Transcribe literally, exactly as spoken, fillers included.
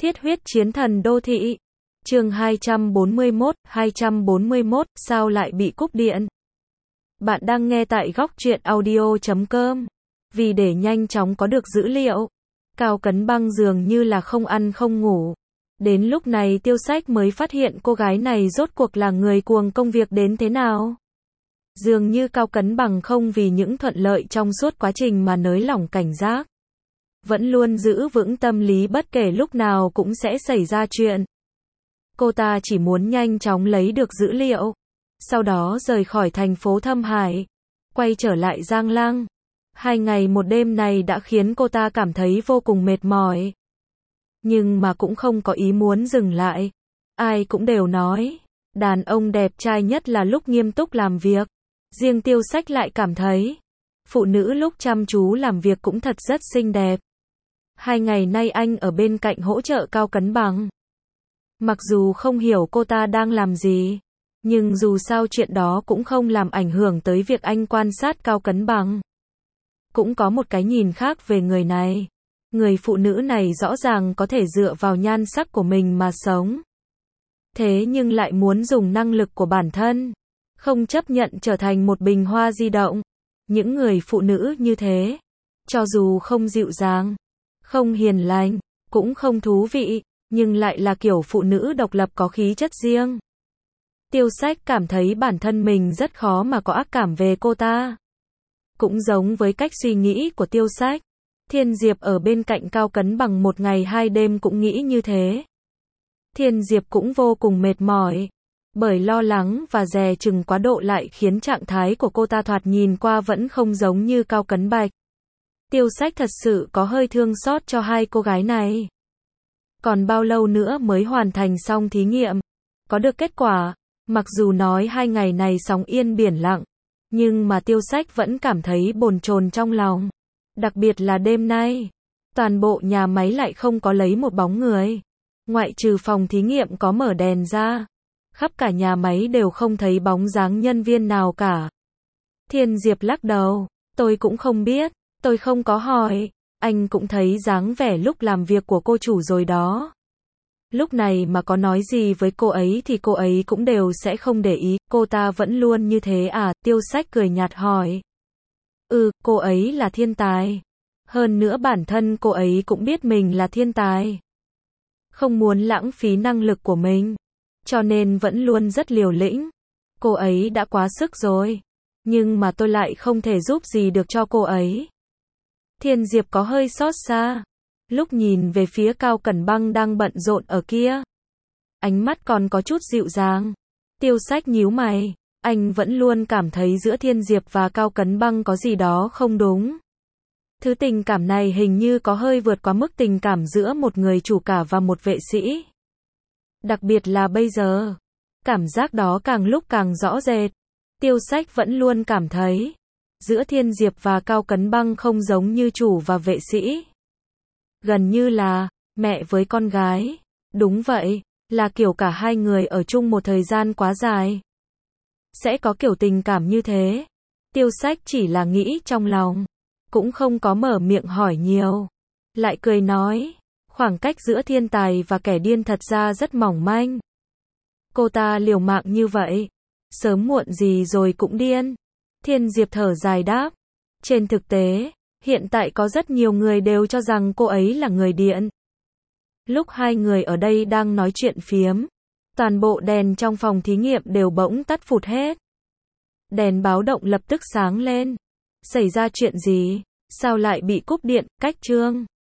Thiết huyết chiến thần đô thị. Chương hai trăm bốn mươi mốt, hai trăm bốn mươi mốt, sao lại bị cúp điện? Bạn đang nghe tại góc truyện audio chấm com. Vì để nhanh chóng có được dữ liệu, Cao Cấn Băng dường như là không ăn không ngủ. Đến lúc này Tiêu Sách mới phát hiện cô gái này rốt cuộc là người cuồng công việc đến thế nào. Dường như Cao Cấn Bằng không vì những thuận lợi trong suốt quá trình mà nới lỏng cảnh giác. Vẫn luôn giữ vững tâm lý bất kể lúc nào cũng sẽ xảy ra chuyện. Cô ta chỉ muốn nhanh chóng lấy được dữ liệu, sau đó rời khỏi thành phố Thâm Hải, quay trở lại Giang Lăng. Hai ngày một đêm này đã khiến cô ta cảm thấy vô cùng mệt mỏi. Nhưng mà cũng không có ý muốn dừng lại. Ai cũng đều nói, đàn ông đẹp trai nhất là lúc nghiêm túc làm việc. Riêng Tiêu Sách lại cảm thấy, phụ nữ lúc chăm chú làm việc cũng thật rất xinh đẹp. Hai ngày nay anh ở bên cạnh hỗ trợ Cao Cấn Bằng. Mặc dù không hiểu cô ta đang làm gì, nhưng dù sao chuyện đó cũng không làm ảnh hưởng tới việc anh quan sát Cao Cấn Bằng. Cũng có một cái nhìn khác về người này. Người phụ nữ này rõ ràng có thể dựa vào nhan sắc của mình mà sống. Thế nhưng lại muốn dùng năng lực của bản thân, không chấp nhận trở thành một bình hoa di động. Những người phụ nữ như thế, cho dù không dịu dàng, không hiền lành, cũng không thú vị, nhưng lại là kiểu phụ nữ độc lập có khí chất riêng. Tiêu Sách cảm thấy bản thân mình rất khó mà có ác cảm về cô ta. Cũng giống với cách suy nghĩ của Tiêu Sách, Thiên Diệp ở bên cạnh Cao Cấn Bằng một ngày hai đêm cũng nghĩ như thế. Thiên Diệp cũng vô cùng mệt mỏi, bởi lo lắng và dè chừng quá độ lại khiến trạng thái của cô ta thoạt nhìn qua vẫn không giống như Cao Cấn Bạch. Tiêu Sách thật sự có hơi thương xót cho hai cô gái này. Còn bao lâu nữa mới hoàn thành xong thí nghiệm? Có được kết quả? Mặc dù nói hai ngày này sóng yên biển lặng, nhưng mà Tiêu Sách vẫn cảm thấy bồn chồn trong lòng. Đặc biệt là đêm nay, toàn bộ nhà máy lại không có lấy một bóng người. Ngoại trừ phòng thí nghiệm có mở đèn ra, khắp cả nhà máy đều không thấy bóng dáng nhân viên nào cả. Thiên Diệp lắc đầu, tôi cũng không biết, tôi không có hỏi, anh cũng thấy dáng vẻ lúc làm việc của cô chủ rồi đó. Lúc này mà có nói gì với cô ấy thì cô ấy cũng đều sẽ không để ý, cô ta vẫn luôn như thế à? Tiêu Sách cười nhạt hỏi. Ừ, cô ấy là thiên tài. Hơn nữa bản thân cô ấy cũng biết mình là thiên tài. Không muốn lãng phí năng lực của mình, cho nên vẫn luôn rất liều lĩnh. Cô ấy đã quá sức rồi, nhưng mà tôi lại không thể giúp gì được cho cô ấy. Thiên Diệp có hơi xót xa, lúc nhìn về phía Cao Cấn Băng đang bận rộn ở kia. Ánh mắt còn có chút dịu dàng. Tiêu Sách nhíu mày, anh vẫn luôn cảm thấy giữa Thiên Diệp và Cao Cấn Băng có gì đó không đúng. Thứ tình cảm này hình như có hơi vượt quá mức tình cảm giữa một người chủ cả và một vệ sĩ. Đặc biệt là bây giờ, cảm giác đó càng lúc càng rõ rệt. Tiêu Sách vẫn luôn cảm thấy, giữa Thiên Diệp và Cao Cấn Băng không giống như chủ và vệ sĩ. Gần như là mẹ với con gái. Đúng vậy, là kiểu cả hai người ở chung một thời gian quá dài, sẽ có kiểu tình cảm như thế. Tiêu Sách chỉ là nghĩ trong lòng, cũng không có mở miệng hỏi nhiều. Lại cười nói, khoảng cách giữa thiên tài và kẻ điên thật ra rất mỏng manh. Cô ta liều mạng như vậy, sớm muộn gì rồi cũng điên. Thiên Diệp thở dài đáp, trên thực tế, hiện tại có rất nhiều người đều cho rằng cô ấy là người điện. Lúc hai người ở đây đang nói chuyện phiếm, toàn bộ đèn trong phòng thí nghiệm đều bỗng tắt phụt hết. Đèn báo động lập tức sáng lên. Xảy ra chuyện gì? Sao lại bị cúp điện? Cách chương